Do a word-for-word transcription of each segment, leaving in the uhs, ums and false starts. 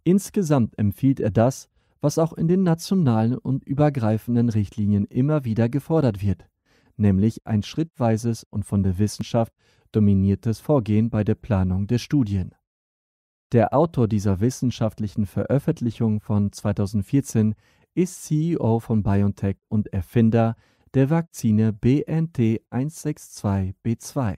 Insgesamt empfiehlt er das, was auch in den nationalen und übergreifenden Richtlinien immer wieder gefordert wird, nämlich ein schrittweises und von der Wissenschaft dominiertes Vorgehen bei der Planung der Studien. Der Autor dieser wissenschaftlichen Veröffentlichung von zweitausendvierzehn ist C E O von BioNTech und Erfinder der Vakzine B N T eins sechs zwei B zwei.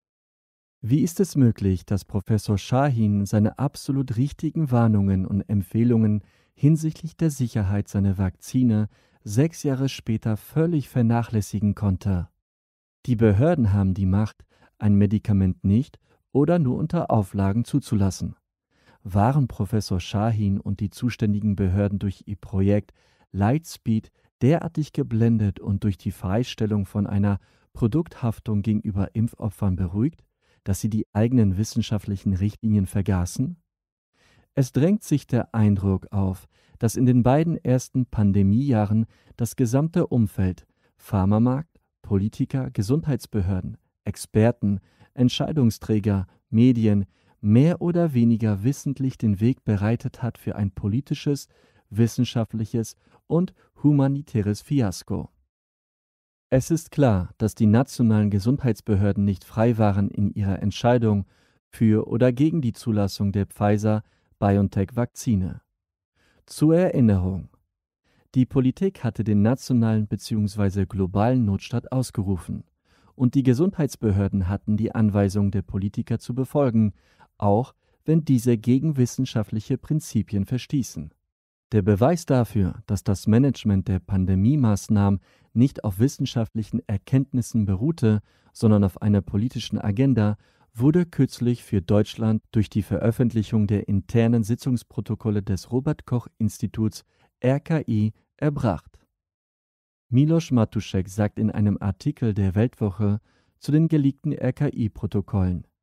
Wie ist es möglich, dass Professor Şahin seine absolut richtigen Warnungen und Empfehlungen hinsichtlich der Sicherheit seiner Vakzine sechs Jahre später völlig vernachlässigen konnte? Die Behörden haben die Macht, ein Medikament nicht oder nur unter Auflagen zuzulassen. Waren Professor Şahin und die zuständigen Behörden durch ihr Projekt Lightspeed derartig geblendet und durch die Freistellung von einer Produkthaftung gegenüber Impfopfern beruhigt, dass sie die eigenen wissenschaftlichen Richtlinien vergaßen? Es drängt sich der Eindruck auf, dass in den beiden ersten Pandemiejahren das gesamte Umfeld, Pharmamarkt, Politiker, Gesundheitsbehörden, Experten, Entscheidungsträger, Medien, mehr oder weniger wissentlich den Weg bereitet hat für ein politisches, wissenschaftliches und humanitäres Fiasko. Es ist klar, dass die nationalen Gesundheitsbehörden nicht frei waren in ihrer Entscheidung für oder gegen die Zulassung der Pfizer-BioNTech-Vakzine. Zur Erinnerung: Die Politik hatte den nationalen bzw. globalen Notstand ausgerufen, und die Gesundheitsbehörden hatten die Anweisungen der Politiker zu befolgen, auch wenn diese gegen wissenschaftliche Prinzipien verstießen. Der Beweis dafür, dass das Management der Pandemiemaßnahmen nicht auf wissenschaftlichen Erkenntnissen beruhte, sondern auf einer politischen Agenda, wurde kürzlich für Deutschland durch die Veröffentlichung der internen Sitzungsprotokolle des Robert-Koch-Instituts R K I erbracht. Miloš Matušek sagt in einem Artikel der Weltwoche zu den geleakten R K I-Protokollen: